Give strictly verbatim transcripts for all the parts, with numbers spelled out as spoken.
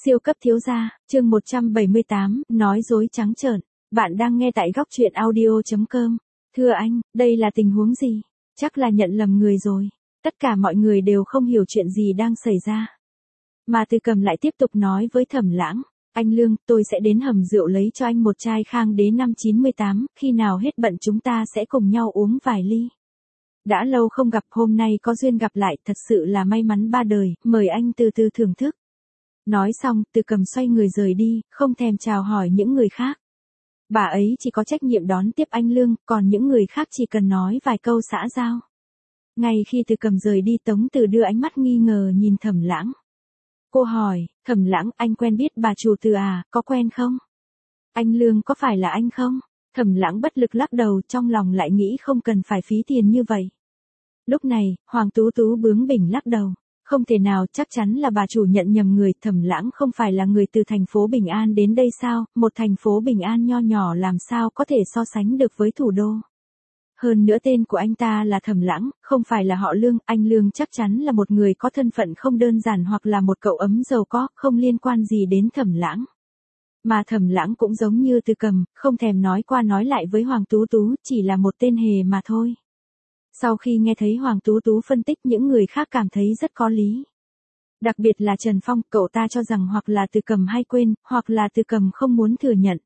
Siêu cấp thiếu gia, chương một trăm bảy mươi tám, nói dối trắng trợn. Bạn đang nghe tại góc truyện audio chấm com. Thưa anh, đây là tình huống gì? Chắc là nhận lầm người rồi. Tất cả mọi người đều không hiểu chuyện gì đang xảy ra. Mà Từ Cầm lại tiếp tục nói với Thẩm Lãng, anh Lương, tôi sẽ đến hầm rượu lấy cho anh một chai Khang Đế năm chín mươi tám, khi nào hết bận chúng ta sẽ cùng nhau uống vài ly. Đã lâu không gặp, hôm nay có duyên gặp lại, thật sự là may mắn ba đời, mời anh từ từ thưởng thức. Nói xong, Từ Cầm xoay người rời đi, không thèm chào hỏi những người khác. Bà ấy chỉ có trách nhiệm đón tiếp anh Lương, còn những người khác chỉ cần nói vài câu xã giao. Ngay khi Từ Cầm rời đi, Tống Từ đưa ánh mắt nghi ngờ nhìn Thẩm Lãng. Cô hỏi, Thẩm Lãng, anh quen biết bà chủ Từ à, có quen không? Anh Lương có phải là anh không? Thẩm Lãng bất lực lắc đầu, trong lòng lại nghĩ không cần phải phí tiền như vậy. Lúc này, Hoàng Tú Tú bướng bỉnh lắc đầu. Không thể nào, chắc chắn là bà chủ nhận nhầm người, Thẩm Lãng không phải là người từ thành phố Bình An đến đây sao, một thành phố Bình An nho nhỏ làm sao có thể so sánh được với thủ đô. Hơn nữa tên của anh ta là Thẩm Lãng, không phải là họ Lương, anh Lương chắc chắn là một người có thân phận không đơn giản hoặc là một cậu ấm giàu có, không liên quan gì đến Thẩm Lãng. Mà Thẩm Lãng cũng giống như Từ Cầm, không thèm nói qua nói lại với Hoàng Tú Tú, chỉ là một tên hề mà thôi. Sau khi nghe thấy Hoàng Tú Tú phân tích, những người khác cảm thấy rất có lý. Đặc biệt là Trần Phong, cậu ta cho rằng hoặc là Từ Cầm hay quên, hoặc là Từ Cầm không muốn thừa nhận.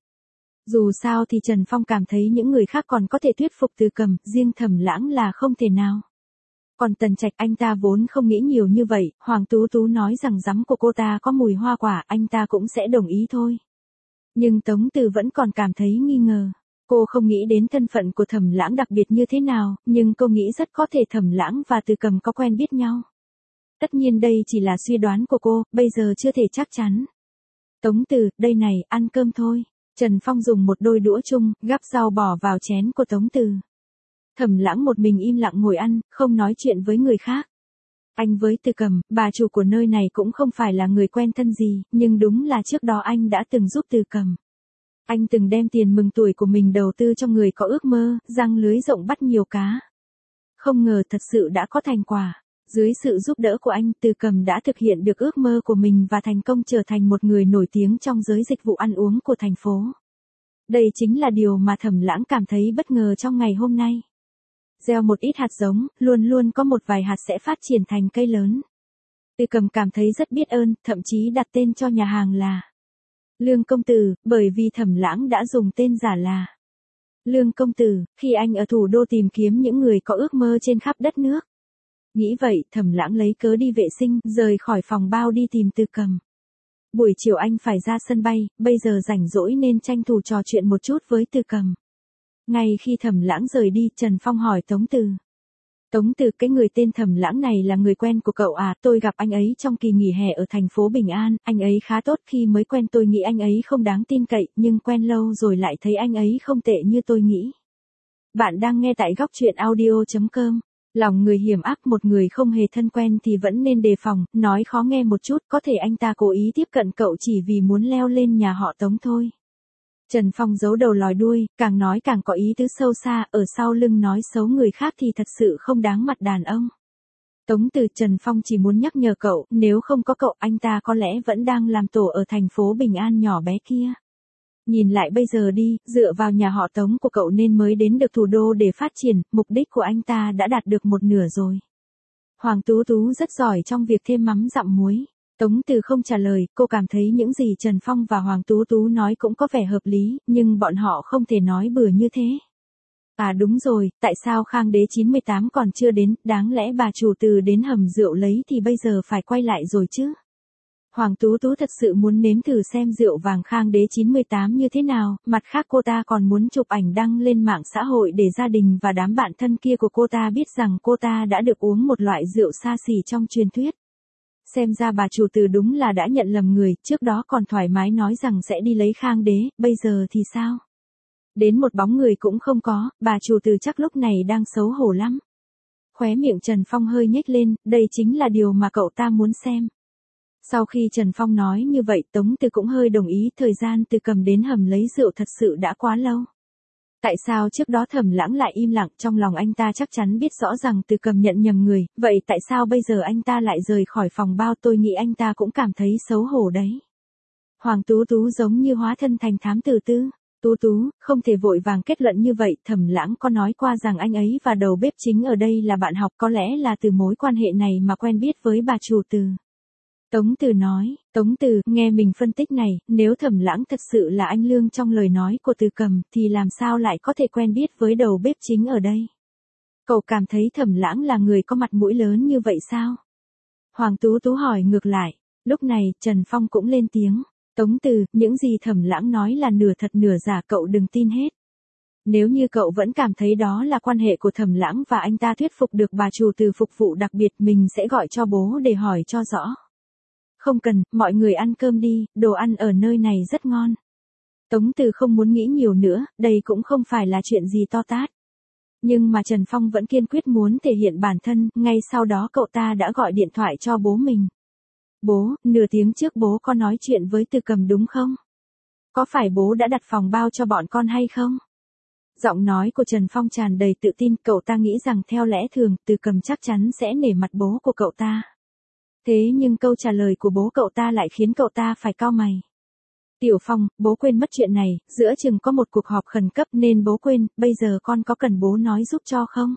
Dù sao thì Trần Phong cảm thấy những người khác còn có thể thuyết phục Từ Cầm, riêng Thẩm Lãng là không thể nào. Còn Tần Trạch, anh ta vốn không nghĩ nhiều như vậy, Hoàng Tú Tú nói rằng giấm của cô ta có mùi hoa quả, anh ta cũng sẽ đồng ý thôi. Nhưng Tống Từ vẫn còn cảm thấy nghi ngờ. Cô không nghĩ đến thân phận của Thẩm Lãng đặc biệt như thế nào, nhưng cô nghĩ rất có thể Thẩm Lãng và Từ Cầm có quen biết nhau. Tất nhiên đây chỉ là suy đoán của cô, bây giờ chưa thể chắc chắn. Tống Từ, đây này, ăn cơm thôi. Trần Phong dùng một đôi đũa chung, gắp rau bỏ vào chén của Tống Từ. Thẩm Lãng một mình im lặng ngồi ăn, không nói chuyện với người khác. Anh với Từ Cầm, bà chủ của nơi này cũng không phải là người quen thân gì, nhưng đúng là trước đó anh đã từng giúp Từ Cầm. Anh từng đem tiền mừng tuổi của mình đầu tư cho người có ước mơ, giăng lưới rộng bắt nhiều cá. Không ngờ thật sự đã có thành quả. Dưới sự giúp đỡ của anh, Từ Cầm đã thực hiện được ước mơ của mình và thành công trở thành một người nổi tiếng trong giới dịch vụ ăn uống của thành phố. Đây chính là điều mà Thẩm Lãng cảm thấy bất ngờ trong ngày hôm nay. Gieo một ít hạt giống, luôn luôn có một vài hạt sẽ phát triển thành cây lớn. Từ Cầm cảm thấy rất biết ơn, thậm chí đặt tên cho nhà hàng là Lương Công Tử, bởi vì Thẩm Lãng đã dùng tên giả là Lương Công Tử, khi anh ở thủ đô tìm kiếm những người có ước mơ trên khắp đất nước. Nghĩ vậy, Thẩm Lãng lấy cớ đi vệ sinh, rời khỏi phòng bao đi tìm Từ Cầm. Buổi chiều anh phải ra sân bay, bây giờ rảnh rỗi nên tranh thủ trò chuyện một chút với Từ Cầm. Ngay khi Thẩm Lãng rời đi, Trần Phong hỏi Tống Từ. Tống Từ, cái người tên Thẩm Lãng này là người quen của cậu à, tôi gặp anh ấy trong kỳ nghỉ hè ở thành phố Bình An, anh ấy khá tốt, khi mới quen tôi nghĩ anh ấy không đáng tin cậy, nhưng quen lâu rồi lại thấy anh ấy không tệ như tôi nghĩ. Bạn đang nghe tại góc truyện audio chấm com. Lòng người hiểm ác, một người không hề thân quen thì vẫn nên đề phòng, nói khó nghe một chút, có thể anh ta cố ý tiếp cận cậu chỉ vì muốn leo lên nhà họ Tống thôi. Trần Phong giấu đầu lòi đuôi, càng nói càng có ý tứ sâu xa, ở sau lưng nói xấu người khác thì thật sự không đáng mặt đàn ông. Tống Từ, Trần Phong chỉ muốn nhắc nhở cậu, nếu không có cậu anh ta có lẽ vẫn đang làm tổ ở thành phố Bình An nhỏ bé kia. Nhìn lại bây giờ đi, dựa vào nhà họ Tống của cậu nên mới đến được thủ đô để phát triển, mục đích của anh ta đã đạt được một nửa rồi. Hoàng Tú Tú rất giỏi trong việc thêm mắm dặm muối. Tống Từ không trả lời, cô cảm thấy những gì Trần Phong và Hoàng Tú Tú nói cũng có vẻ hợp lý, nhưng bọn họ không thể nói bừa như thế. À đúng rồi, tại sao Khang Đế chín mươi tám còn chưa đến, đáng lẽ bà chủ Từ đến hầm rượu lấy thì bây giờ phải quay lại rồi chứ. Hoàng Tú Tú thật sự muốn nếm thử xem rượu vàng Khang Đế chín mươi tám như thế nào, mặt khác cô ta còn muốn chụp ảnh đăng lên mạng xã hội để gia đình và đám bạn thân kia của cô ta biết rằng cô ta đã được uống một loại rượu xa xỉ trong truyền thuyết. Xem ra bà chủ Từ đúng là đã nhận lầm người, trước đó còn thoải mái nói rằng sẽ đi lấy Khang Đế, bây giờ thì sao? Đến một bóng người cũng không có, bà chủ Từ chắc lúc này đang xấu hổ lắm. Khóe miệng Trần Phong hơi nhếch lên, đây chính là điều mà cậu ta muốn xem. Sau khi Trần Phong nói như vậy, Tống Từ cũng hơi đồng ý, thời gian Từ Cầm đến hầm lấy rượu thật sự đã quá lâu. Tại sao trước đó Thẩm Lãng lại im lặng, trong lòng anh ta chắc chắn biết rõ rằng Từ Cầm nhận nhầm người, vậy tại sao bây giờ anh ta lại rời khỏi phòng bao, tôi nghĩ anh ta cũng cảm thấy xấu hổ đấy. Hoàng Tú Tú giống như hóa thân thành thám tử tư. Tú Tú, không thể vội vàng kết luận như vậy, Thẩm Lãng có nói qua rằng anh ấy và đầu bếp chính ở đây là bạn học, có lẽ là từ mối quan hệ này mà quen biết với bà chủ Từ. Tống Từ nói, Tống Từ, nghe mình phân tích này, nếu Thẩm Lãng thật sự là anh Lương trong lời nói của Từ Cầm, thì làm sao lại có thể quen biết với đầu bếp chính ở đây? Cậu cảm thấy Thẩm Lãng là người có mặt mũi lớn như vậy sao? Hoàng Tú Tú hỏi ngược lại. Lúc này, Trần Phong cũng lên tiếng. Tống Từ, những gì Thẩm Lãng nói là nửa thật nửa giả, cậu đừng tin hết. Nếu như cậu vẫn cảm thấy đó là quan hệ của Thẩm Lãng và anh ta thuyết phục được bà chủ Từ phục vụ đặc biệt, mình sẽ gọi cho bố để hỏi cho rõ. Không cần, mọi người ăn cơm đi, đồ ăn ở nơi này rất ngon. Tống Từ không muốn nghĩ nhiều nữa, đây cũng không phải là chuyện gì to tát. Nhưng mà Trần Phong vẫn kiên quyết muốn thể hiện bản thân, ngay sau đó cậu ta đã gọi điện thoại cho bố mình. Bố, nửa tiếng trước bố có nói chuyện với Từ Cầm đúng không? Có phải bố đã đặt phòng bao cho bọn con hay không? Giọng nói của Trần Phong tràn đầy tự tin, cậu ta nghĩ rằng theo lẽ thường, Từ Cầm chắc chắn sẽ nể mặt bố của cậu ta. Thế nhưng câu trả lời của bố cậu ta lại khiến cậu ta phải cau mày. Tiểu Phong, bố quên mất chuyện này, giữa chừng có một cuộc họp khẩn cấp nên bố quên, bây giờ con có cần bố nói giúp cho không?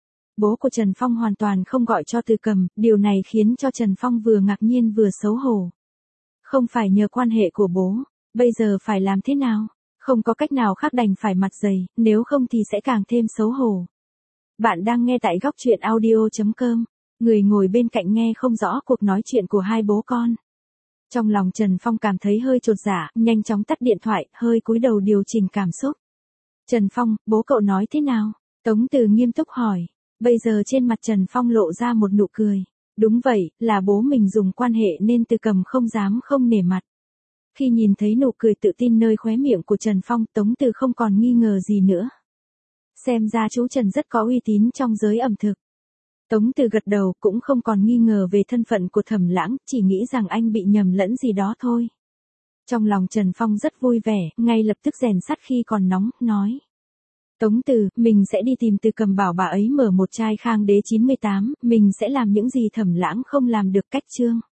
Bố của Trần Phong hoàn toàn không gọi cho Từ Cầm, điều này khiến cho Trần Phong vừa ngạc nhiên vừa xấu hổ. Không phải nhờ quan hệ của bố, bây giờ phải làm thế nào? Không có cách nào khác đành phải mặt dày, nếu không thì sẽ càng thêm xấu hổ. Bạn đang nghe tại góc truyện audio chấm com, người ngồi bên cạnh nghe không rõ cuộc nói chuyện của hai bố con. Trong lòng Trần Phong cảm thấy hơi chột dạ, nhanh chóng tắt điện thoại, hơi cúi đầu điều chỉnh cảm xúc. Trần Phong, bố cậu nói thế nào? Tống Từ nghiêm túc hỏi. Bây giờ trên mặt Trần Phong lộ ra một nụ cười. Đúng vậy, là bố mình dùng quan hệ nên Từ Cầm không dám không nể mặt. Khi nhìn thấy nụ cười tự tin nơi khóe miệng của Trần Phong, Tống Từ không còn nghi ngờ gì nữa. Xem ra chú Trần rất có uy tín trong giới ẩm thực. Tống Từ gật đầu, cũng không còn nghi ngờ về thân phận của Thẩm Lãng, chỉ nghĩ rằng anh bị nhầm lẫn gì đó thôi. Trong lòng Trần Phong rất vui vẻ, ngay lập tức rèn sắt khi còn nóng, nói. Tống Từ, mình sẽ đi tìm Từ Cầm bảo bà ấy mở một chai Khang Đế chín mươi tám, mình sẽ làm những gì Thẩm Lãng không làm được, cách chương.